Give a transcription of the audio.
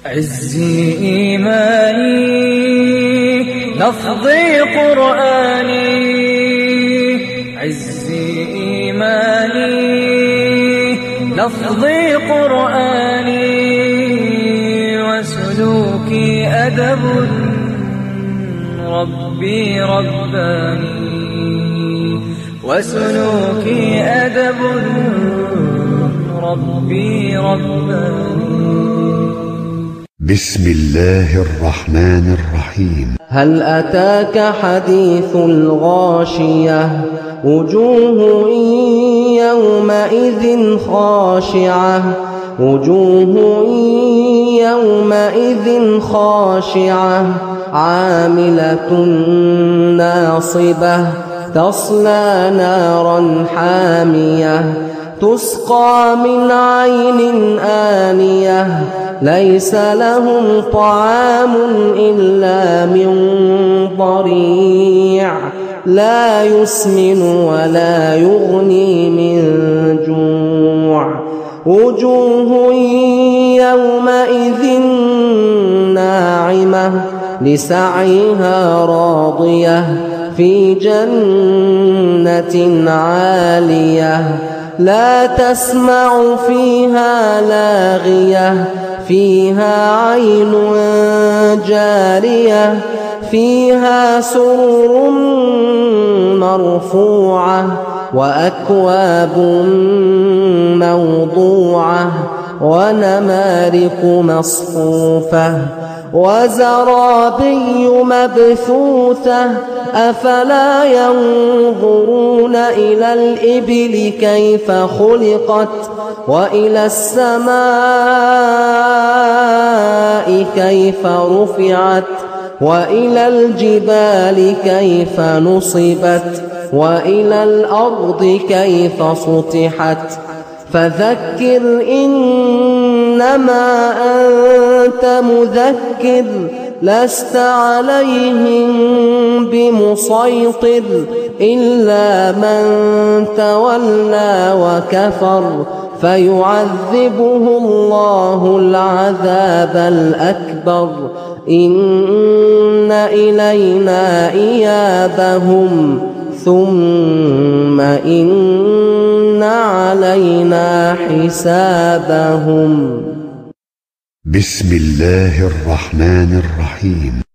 عزي إيماني لفظي قرآني، عزي إيماني لفظي قرآني، وسلوكي أدب ربي رباني، وسلوكي أدب ربي رباني. بسم الله الرحمن الرحيم. هل أتاك حديث الغاشية؟ وجوه يومئذ خاشعة، وجوه يومئذ خاشعة، عاملة ناصبة، تصلى نارا حامية، تسقى من عين آنية، ليس لهم طعام إلا من ضريع، لا يسمن ولا يغني من جوع. وجوه يومئذ ناعمة، لسعيها راضية، في جنة عالية، لا تسمع فيها لاغية، فيها عين جارية، فيها سرر مرفوعة، وأكواب موضوعة، ونمارق مصفوفة، وزرابي مبثوثة. أفلا ينظرون إلى الإبل كيف خلقت، وإلى السماء كيف رفعت، وإلى الجبال كيف نصبت، وإلى الأرض كيف سطحت. فذكر إنما أنت مذكر، لست عليهم بمسيطر، إلا من تولى وكفر، فيعذبه الله العذاب الأكبر. إن إلينا إيابهم، ثم إن علينا حسابهم. بسم الله الرحمن الرحيم.